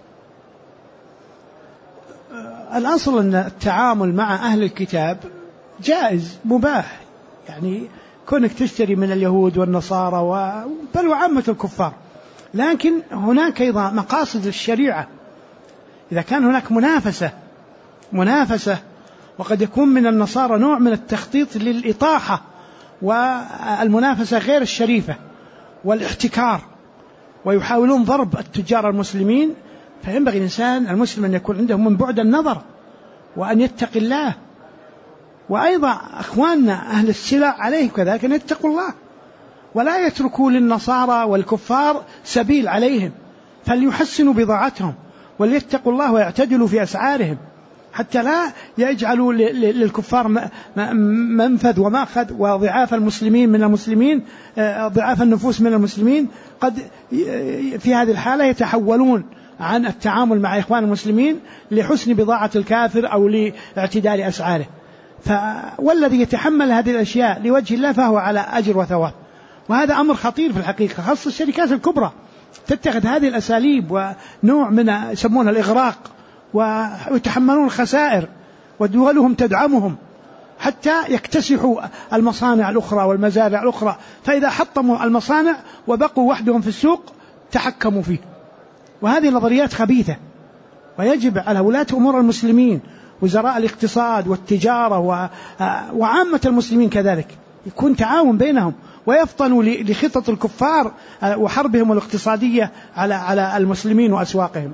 الأصل أن التعامل مع أهل الكتاب جائز مباح، يعني كونك تشتري من اليهود والنصارى بل وعامة الكفار، لكن هناك أيضا مقاصد الشريعة. إذا كان هناك منافسة وقد يكون من النصارى نوع من التخطيط للإطاحة والمنافسة غير الشريفة والاحتكار، ويحاولون ضرب التجار المسلمين، فينبغي الإنسان المسلم أن يكون عنده من بعد النظر وأن يتقي الله. وأيضا أخواننا أهل السلع عليهم كذلك أن يتقوا الله ولا يتركوا للنصارى والكفار سبيل عليهم، فليحسنوا بضاعتهم وليتقوا الله ويعتدلوا في أسعارهم، حتى لا يجعلوا للكفار منفذ ومأخذ وضعاف المسلمين من المسلمين، ضعاف النفوس من المسلمين قد في هذه الحالة يتحولون عن التعامل مع إخوان المسلمين لحسن بضاعة الكافر أو لاعتدال أسعاره. والذي يتحمل هذه الأشياء لوجه الله فهو على أجر وثواب، وهذا أمر خطير في الحقيقة، خاصة الشركات الكبرى تتخذ هذه الأساليب ونوع من يسمونها الإغراق، ويتحملون الخسائر ودولهم تدعمهم حتى يكتسحوا المصانع الأخرى والمزارع الأخرى، فإذا حطموا المصانع وبقوا وحدهم في السوق تحكموا فيه. وهذه نظريات خبيثة، ويجب على ولاة أمور المسلمين وزراء الاقتصاد والتجارة وعامة المسلمين كذلك يكون تعاون بينهم ويفطنوا لخطط الكفار وحربهم الاقتصادية على المسلمين وأسواقهم.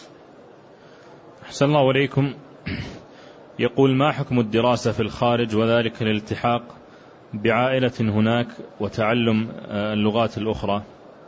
أحسن الله عليكم. يقول: ما حكم الدراسة في الخارج وذلك الالتحاق بعائلة هناك وتعلم اللغات الأخرى؟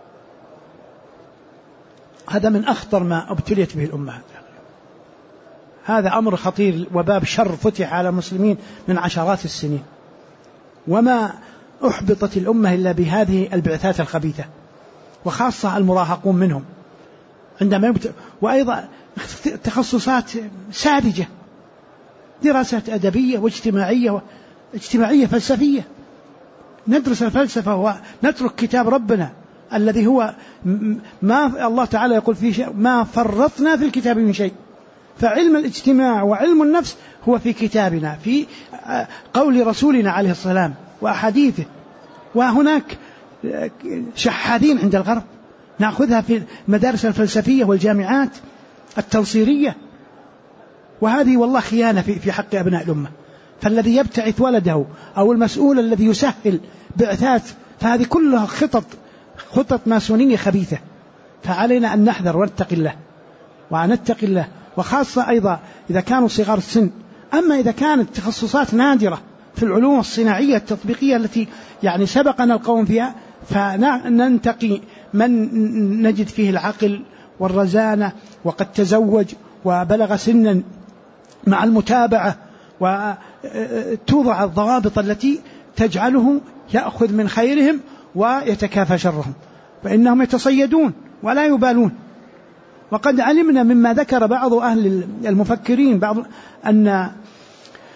هذا من أخطر ما ابتليت به الأمة، هذا أمر خطير وباب شر فتح على المسلمين من عشرات السنين، وما أحبطت الأمة إلا بهذه البعثات الخبيثة، وخاصة المراهقون منهم عندما وأيضا تخصصات ساذجة، دراسات أدبية واجتماعية فلسفية، ندرس الفلسفة ونترك كتاب ربنا الذي هو ما الله تعالى يقول فيه شيء ما فرطنا في الكتاب من شيء. فعلم الاجتماع وعلم النفس هو في كتابنا، في قول رسولنا عليه السلام وأحاديثه، وهناك شحاذين عند الغرب نأخذها في المدارس الفلسفية والجامعات التنصيرية، وهذه والله خيانة في حق أبناء الأمة. فالذي يبتعث ولده أو المسؤول الذي يسهل بعثات فهذه كلها خطط ماسونية خبيثة، فعلينا أن نحذر ونتقي الله وخاصة أيضا إذا كانوا صغار السن. أما إذا كانت تخصصات نادرة في العلوم الصناعية التطبيقية التي يعني سبقنا القوم فيها، فننتقي من نجد فيه العقل والرزانة وقد تزوج وبلغ سنا مع المتابعة، وتوضع الضوابط التي تجعله يأخذ من خيرهم ويتكافى شرهم، فإنهم يتصيدون ولا يبالون. وقد علمنا مما ذكر بعض أهل المفكرين أن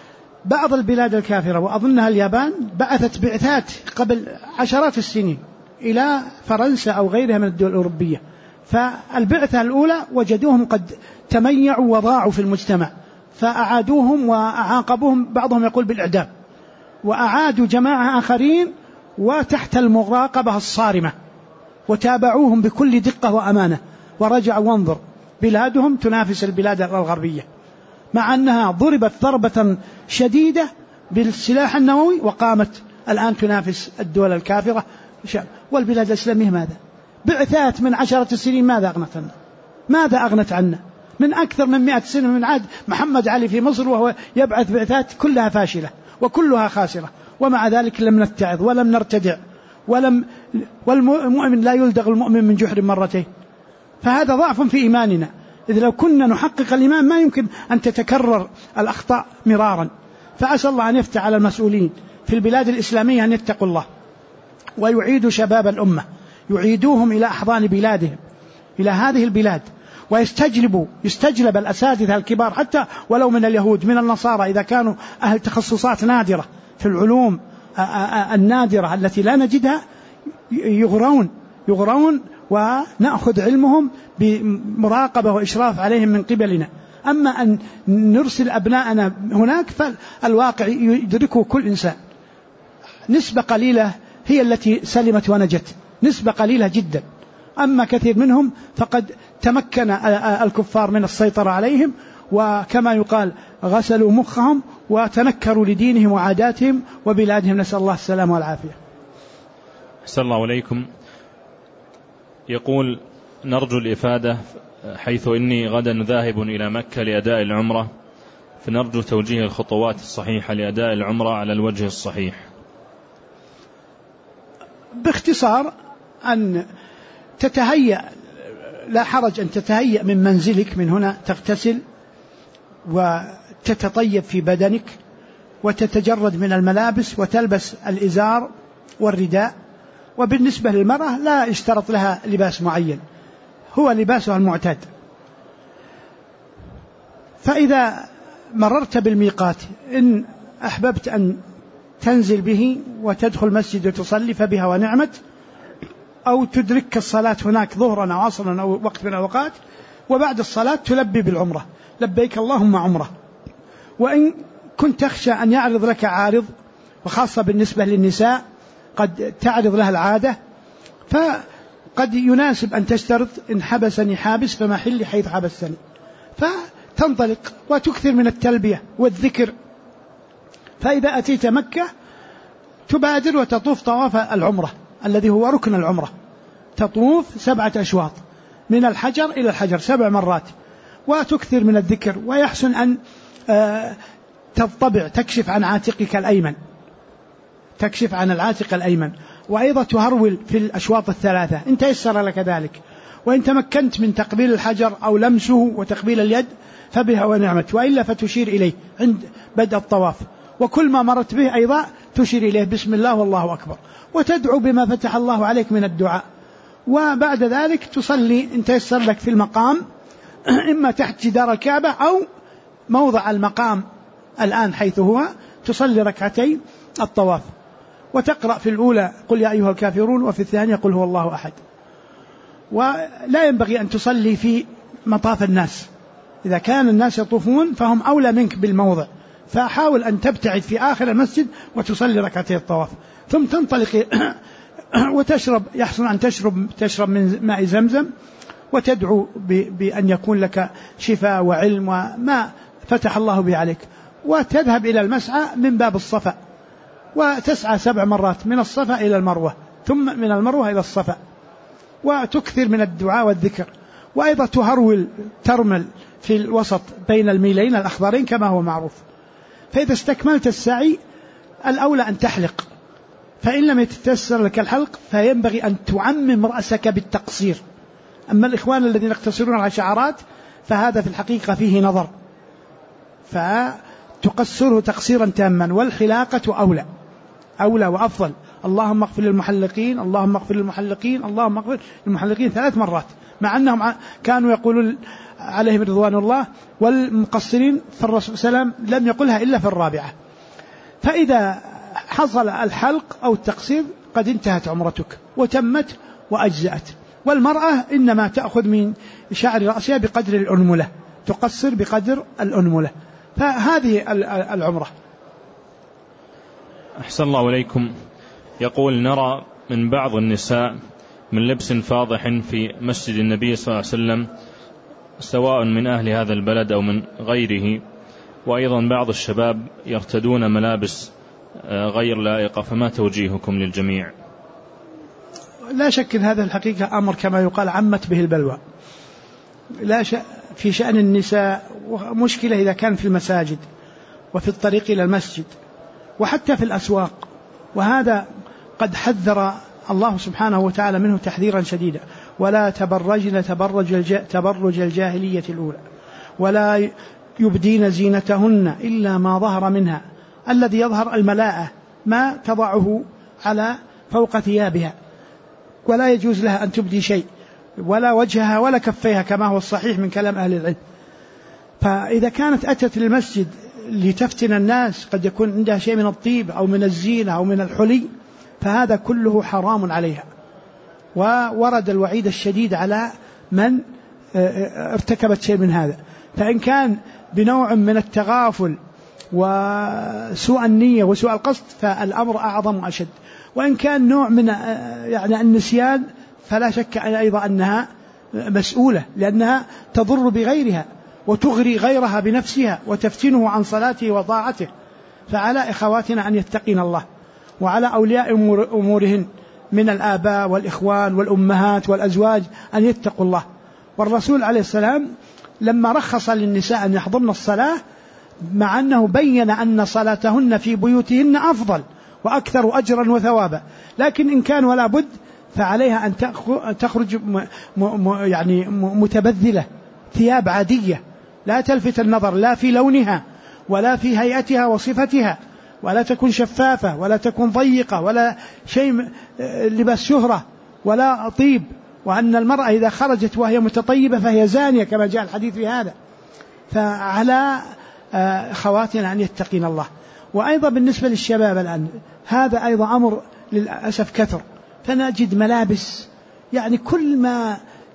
بعض البلاد الكافرة وأظنها اليابان بعثت بعثات قبل عشرات السنين إلى فرنسا أو غيرها من الدول الأوروبية. فالبعثة الأولى وجدوهم قد تميعوا وضاعوا في المجتمع، فأعادوهم وأعاقبوهم، بعضهم يقول بالإعدام، وأعادوا جماعة آخرين وتحت المراقبة الصارمة، وتابعوهم بكل دقة وأمانة، ورجعوا وانظر بلادهم تنافس البلاد الغربية، مع أنها ضربت ضربة شديدة بالسلاح النووي وقامت الآن تنافس الدول الكافرة. والبلاد الإسلامية ماذا؟ بعثات من 10 سنين ماذا أغنت عنا؟ ماذا أغنت عنا؟ من أكثر من 100 سنة من عهد محمد علي في مصر وهو يبعث بعثات كلها فاشلة وكلها خاسرة، ومع ذلك لم نتعظ ولم نرتدع والمؤمن لا يلدغ المؤمن من جحر مرتين. فهذا ضعف في إيماننا، إذ لو كنا نحقق الإيمان ما يمكن أن تتكرر الأخطاء مرارا. فأسأل الله أن يفتح على المسؤولين في البلاد الإسلامية أن يتقوا الله ويعيدوا شباب الأمة، يعيدوهم إلى أحضان بلادهم، إلى هذه البلاد، يستجلب الأساتذة الكبار حتى ولو من اليهود من النصارى إذا كانوا أهل تخصصات نادرة في العلوم النادرة التي لا نجدها، يغرون ونأخذ علمهم بمراقبة وإشراف عليهم من قبلنا. أما أن نرسل أبناءنا هناك فالواقع يدركه كل إنسان. نسبة قليلة هي التي سلمت ونجت، نسبة قليلة جدا، أما كثير منهم فقد تمكن الكفار من السيطرة عليهم، وكما يقال غسلوا مخهم وتنكروا لدينهم وعاداتهم وبلادهم، نسأل الله السلام والعافية. أحسن الله عليكم. يقول: نرجو الإفادة حيث إني غدا ذاهب إلى مكة لأداء العمرة، فنرجو توجيه الخطوات الصحيحة لأداء العمرة على الوجه الصحيح. باختصار أن تتهيأ، لا حرج أن تتهيأ من منزلك من هنا، تغتسل وتتطيب في بدنك وتتجرد من الملابس وتلبس الإزار والرداء. وبالنسبة للمرأة لا يشترط لها لباس معين، هو لباسها المعتاد. فإذا مررت بالميقات إن أحببت أن تنزل به وتدخل مسجد وتصلي فبها ونعمت، أو تدرك الصلاة هناك ظهرا أو عصرا أو وقت من الأوقات، وبعد الصلاة تلبي بالعمرة، لبيك اللهم عمرة. وإن كنت تخشى أن يعرض لك عارض، وخاصة بالنسبة للنساء قد تعرض لها العادة، فقد يناسب أن تشترط إن حبسني حابس فمحلي حيث حبستني، فتنطلق وتكثر من التلبية والذكر. فإذا أتيت مكة تبادر وتطوف طواف العمرة الذي هو ركن العمرة، تطوف 7 أشواط من الحجر إلى الحجر 7 مرات، وتكثر من الذكر. ويحسن أن تطبع، تكشف عن عاتقك الأيمن، تكشف عن العاتق الأيمن، وأيضا تهرول في الأشواط 3 إن تيسر لك ذلك. وإن تمكنت من تقبيل الحجر أو لمسه وتقبيل اليد فبها ونعمت، وإلا فتشير إليه عند بدء الطواف، وكل ما مرت به أيضا تشير إليه بسم الله والله أكبر، وتدعو بما فتح الله عليك من الدعاء. وبعد ذلك تصلي إن تيسر لك في المقام، إما تحت جدار الكعبة أو موضع المقام الآن حيث هو، تصلي 2 ركعتي الطواف، وتقرأ في الأولى قل يا أيها الكافرون، وفي الثانية قل هو الله أحد. ولا ينبغي أن تصلي في مطاف الناس، إذا كان الناس يطوفون فهم أولى منك بالموضع، فحاول أن تبتعد في آخر المسجد وتصلي 2 ركعتي الطواف، ثم تنطلق وتشرب. يحسن أن تشرب من ماء زمزم، وتدعو بأن يكون لك شفاء وعلم وما فتح الله به عليك، وتذهب إلى المسعى من باب الصفا، وتسعى 7 مرات من الصفا إلى المروة، ثم من المروة إلى الصفا، وتكثر من الدعاء والذكر. وأيضا ترمل في الوسط بين الميلين الأخضرين كما هو معروف. فإذا استكملت السعي الأولى أن تحلق، فإن لم يتيسر لك الحلق فينبغي أن تعمم رأسك بالتقصير. أما الإخوان الذين يقتصرون على شعرات فهذا في الحقيقة فيه نظر، فتقصره تقصيرا تاما، والحلاقة أولى وأفضل. اللهم اغفر للمحلقين، اللهم اغفر للمحلقين، اللهم اغفر للمحلقين 3 مرات، مع أنهم كانوا يقولون عليهم رضوان الله، والمقصرين فالرسول صلى الله عليه وسلم لم يقلها إلا في 4. فإذا حصل الحلق أو التقصير قد انتهت عمرتك وتمت وأجزأت. والمرأة إنما تأخذ من شعر رأسها بقدر الأنملة، تقصر بقدر الأنملة، فهذه العمرة. أحسن الله إليكم. يقول: نرى من بعض النساء من لبس فاضح في مسجد النبي صلى الله عليه وسلم، سواء من أهل هذا البلد أو من غيره، وأيضا بعض الشباب يرتدون ملابس غير لائقة، فما توجيهكم للجميع؟ لا شك أن هذا الحقيقة أمر كما يقال عمت به البلوى، لا في شأن النساء، مشكلة إذا كان في المساجد وفي الطريق إلى المسجد وحتى في الأسواق، وهذا قد حذر الله سبحانه وتعالى منه تحذيرا شديدا: ولا تبرجن تبرج الجاهلية الأولى، ولا يبدين زينتهن إلا ما ظهر منها. الذي يظهر الملاءة، ما تضعه على فوق ثيابها، ولا يجوز لها أن تبدي شيء، ولا وجهها ولا كفيها، كما هو الصحيح من كلام أهل العلم. فإذا كانت أتت للمسجد لتفتن الناس، قد يكون عندها شيء من الطيب أو من الزينة أو من الحلي، فهذا كله حرام عليها. وورد الوعيد الشديد على من ارتكبت شيء من هذا. فإن كان بنوع من التغافل وسوء النية وسوء القصد فالأمر أعظم وأشد، وإن كان نوع من يعني النسيان فلا شك أيضا أنها مسؤولة، لأنها تضر بغيرها وتغري غيرها بنفسها وتفتنه عن صلاته وطاعته. فعلى إخواتنا أن يتقين الله، وعلى أولياء أمورهن من الآباء والإخوان والأمهات والأزواج أن يتقوا الله. والرسول عليه السلام لما رخص للنساء أن يحضرن الصلاة، مع أنه بين أن صلاتهن في بيوتهن أفضل وأكثر أجرا وثوابا، لكن إن كان ولا بد فعليها أن تخرج يعني متبذلة، ثياب عادية لا تلفت النظر لا في لونها ولا في هيئتها وصفتها، ولا تكون شفافة ولا تكون ضيقة ولا شيء لباس شهرة ولا طيب. وأن المرأة إذا خرجت وهي متطيبة فهي زانية كما جاء الحديث في هذا. فعلى خواتنا أن يتقين الله. وأيضا بالنسبة للشباب الآن هذا أيضا أمر للأسف كثر، فنجد ملابس يعني كل ما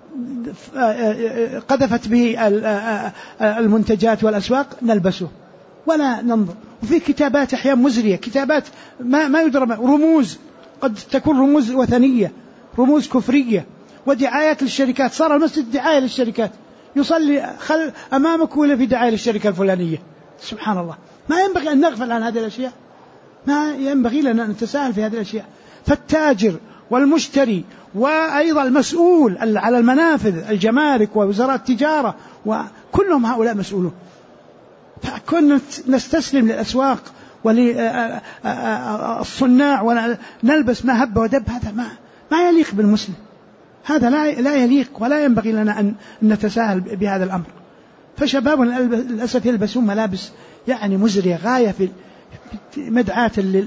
قذفت به المنتجات والأسواق نلبسه ولا ننظر. وفي كتابات أحيانا مزرية، كتابات ما يدرى، رموز قد تكون رموز وثنية، رموز كفرية، ودعايات للشركات. صار المسجد دعاية للشركات، يصلي أمامك ولا في دعاية للشركة الفلانية. سبحان الله، ما ينبغي أن نغفل عن هذه الأشياء، ما ينبغي لنا أن نتساهل في هذه الأشياء. فالتاجر والمشتري وأيضا المسؤول على المنافذ، الجمارك ووزارات التجارة، وكلهم هؤلاء مسؤولون. فكنا نستسلم للأسواق وللصناع ونلبس ما هب ودب، هذا ما يليق بالمسلم، هذا لا يليق، ولا ينبغي لنا أن نتساهل بهذا الأمر. فشبابنا للأسف يلبسون ملابس يعني مزرية غاية في مدعاة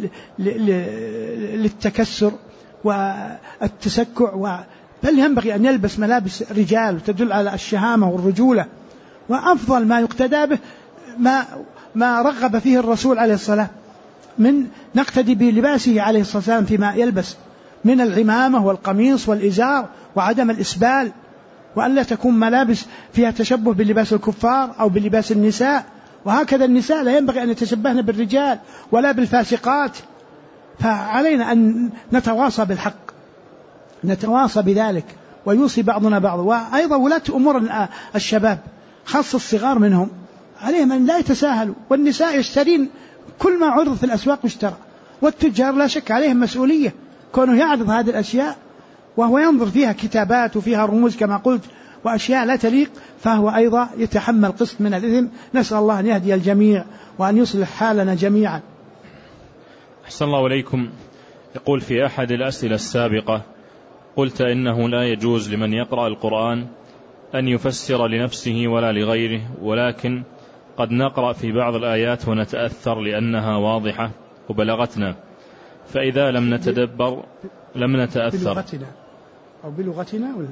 للتكسر والتسكع، بل ينبغي أن يلبس ملابس رجال تدل على الشهامة والرجولة. وأفضل ما يقتدى به ما رغب فيه الرسول عليه الصلاة، من نقتدي بلباسه عليه الصلاة والسلام فيما يلبس من العمامة والقميص والإزار وعدم الإسبال، وأن لا تكون ملابس فيها تشبه بلباس الكفار أو بلباس النساء. وهكذا النساء لا ينبغي أن يتشبهن بالرجال ولا بالفاسقات. فعلينا أن نتواصى بالحق، نتواصى بذلك، ويوصي بعضنا بعض. وأيضا ولاة أمور الشباب خاصة الصغار منهم عليهم أن لا يتساهلوا. والنساء يشترين كل ما عرض في الأسواق يشترى، والتجار لا شك عليهم مسؤولية كونه يعرض هذه الأشياء وهو ينظر فيها كتابات وفيها رموز كما قلت وأشياء لا تليق، فهو أيضا يتحمل قسط من الإثم. نسأل الله أن يهدي الجميع وأن يصلح حالنا جميعا. أحسن الله إليكم. يقول: في أحد الأسئلة السابقة قلت إنه لا يجوز لمن يقرأ القرآن أن يفسر لنفسه ولا لغيره، ولكن قد نقرأ في بعض الآيات ونتأثر لأنها واضحة وبلغتنا، فإذا لم نتدبر لم نتأثر. بلغتنا أو بلغتنا ولا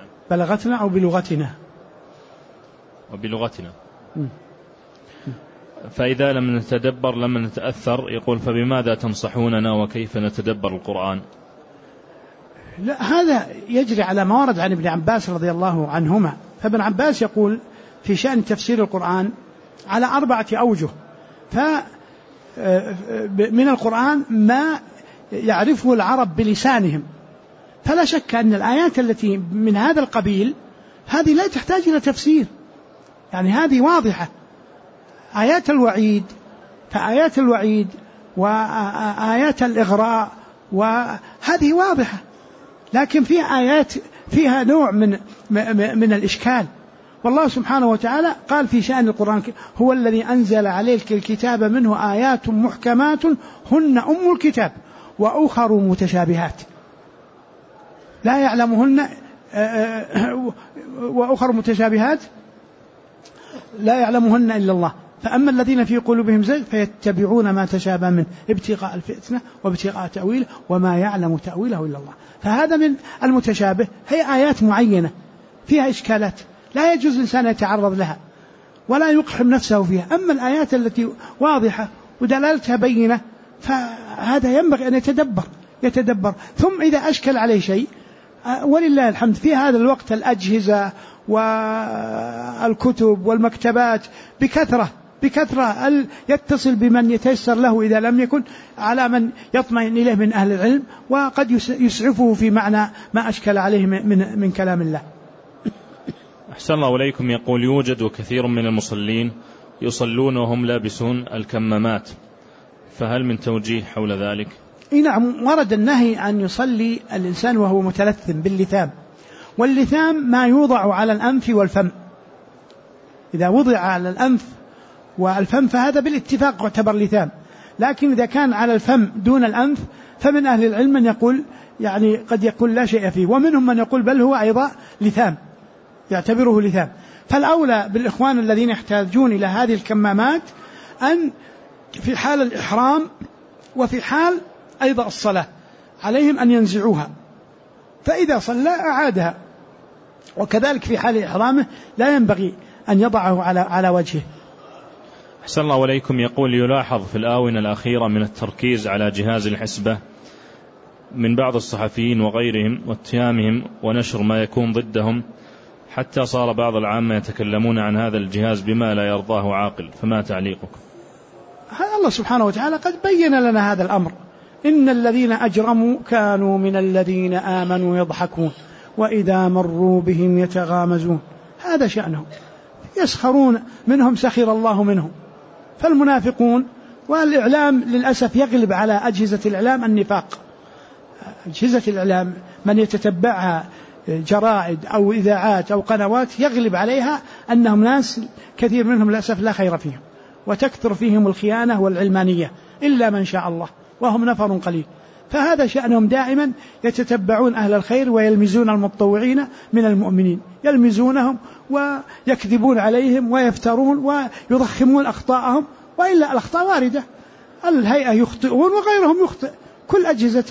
بلغتنا أو بلغتنا؟ وبلغتنا. فإذا لم نتدبر لم نتأثر. يقول فبماذا تنصحوننا وكيف نتدبر القرآن؟ لا، هذا يجري على ما ورد عن ابن عباس رضي الله عنهما. فابن عباس يقول في شأن تفسير القرآن على 4 أوجه. من القرآن ما يعرفه العرب بلسانهم، فلا شك أن الآيات التي من هذا القبيل هذه لا تحتاج إلى تفسير، يعني هذه واضحة. آيات الوعيد فآيات الوعيد وآيات الإغراء وهذه واضحة، لكن في آيات فيها نوع من الإشكال. والله سبحانه وتعالى قال في شأن القرآن هو الذي أنزل عليك الكتاب منه آيات محكمات هن أم الكتاب وأخر متشابهات لا يعلمهن وأخر متشابهات لا يعلمهن إلا الله. فأما الذين في قلوبهم زيغ فيتبعون ما تشابه منه ابتغاء الفتنة وابتغاء تأويله وما يعلم تأويله إلا الله. فهذا من المتشابه، هي آيات معينة فيها إشكالات لا يجوز الإنسان يتعرض لها ولا يقحم نفسه فيها. أما الآيات التي واضحة ودلالتها بينة فهذا ينبغي أن يتدبر. ثم إذا أشكل عليه شيء ولله الحمد في هذا الوقت الأجهزة والكتب والمكتبات بكثرة يتصل بمن يتيسر له إذا لم يكن على من يطمئن إليه من أهل العلم، وقد يسعفه في معنى ما أشكل عليه من كلام الله. أحسن الله إليكم. يقول يوجد كثير من المصلين يصلون وهم لابسون الكمامات، فهل من توجيه حول ذلك؟ نعم، ورد النهي أن يصلي الإنسان وهو متلثم باللثام، واللثام ما يوضع على الأنف والفم. إذا وضع على الأنف والفم فهذا بالاتفاق يعتبر لثام، لكن إذا كان على الفم دون الأنف فمن أهل العلم من يقول يعني قد يقول لا شيء فيه، ومنهم من يقول بل هو أيضا لثام يعتبره لثام. فالأولى بالإخوان الذين يحتاجون إلى هذه الكمامات أن في حال الإحرام وفي حال أيضا الصلاة عليهم أن ينزعوها، فإذا صلى أعادها، وكذلك في حال إحرامه لا ينبغي أن يضعه على وجهه. أحسن الله إليكم. يقول يلاحظ في الآونة الأخيرة من التركيز على جهاز الحسبة من بعض الصحفيين وغيرهم واتهامهم ونشر ما يكون ضدهم، حتى صار بعض العامة يتكلمون عن هذا الجهاز بما لا يرضاه عاقل، فما تعليقك؟ الله سبحانه وتعالى قد بين لنا هذا الأمر، إن الذين أجرموا كانوا من الذين آمنوا يضحكون وإذا مروا بهم يتغامزون. هذا شأنهم، يسخرون منهم سخر الله منهم. فالمنافقون والإعلام للأسف يغلب على أجهزة الإعلام النفاق. أجهزة الإعلام من يتتبعها جرائد أو إذاعات أو قنوات يغلب عليها أنهم ناس كثير منهم للأسف لا خير فيهم، وتكثر فيهم الخيانة والعلمانية إلا من شاء الله، وهم نفر قليل. فهذا شأنهم دائما يتتبعون أهل الخير ويلمزون المتطوعين من المؤمنين، يلمزونهم ويكذبون عليهم ويفترون ويضخمون أخطاءهم، وإلا الأخطاء واردة، الهيئة يخطئون وغيرهم يخطئ، كل أجهزة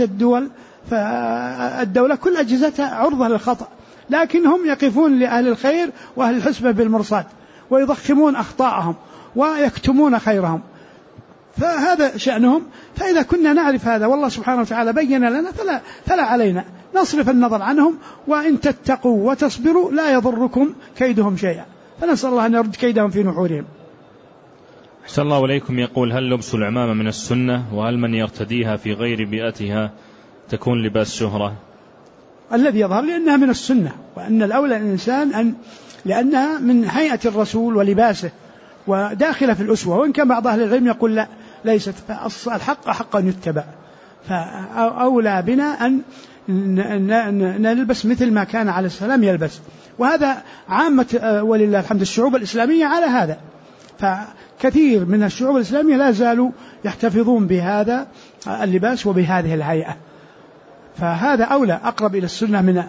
الدولة كل أجهزتها عرضة للخطأ، لكنهم يقفون لأهل الخير وأهل الحسبة بالمرصاد ويضخمون أخطاءهم ويكتمون خيرهم، فهذا شأنهم. فإذا كنا نعرف هذا والله سبحانه وتعالى بين لنا فلا علينا نصرف النظر عنهم، وإن تتقوا وتصبروا لا يضركم كيدهم شيئا، فنسأل الله أن يرد كيدهم في نحورهم. أحسن الله إليكم. يقول هل لبس العمامة من السنة، وهل من يرتديها في غير بيئتها تكون لباس شهرة؟ الذي يظهر لأنها من السنة، وأن الأولى الإنسان لأنها من هيئة الرسول ولباسه وداخلة في الأسوة، وإن كان بعض أهل العلم يقول لا ليست، الحق حقا يتبع، فأولى بنا أن نلبس مثل ما كان عليه السلام يلبس، وهذا عامة ولله الحمد الشعوب الإسلامية على هذا، فكثير من الشعوب الإسلامية لا زالوا يحتفظون بهذا اللباس وبهذه الهيئة، فهذا أولى أقرب إلى السنة من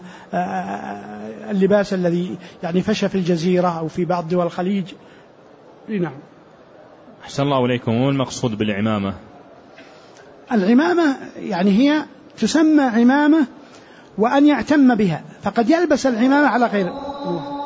اللباس الذي يعني فشى في الجزيرة أو في بعض دول الخليج. نعم. أحسن الله إليكم. وما المقصود بالعمامة؟ العمامة يعني هي تسمى عمامة وأن يعتم بها، فقد يلبس العمامة على غير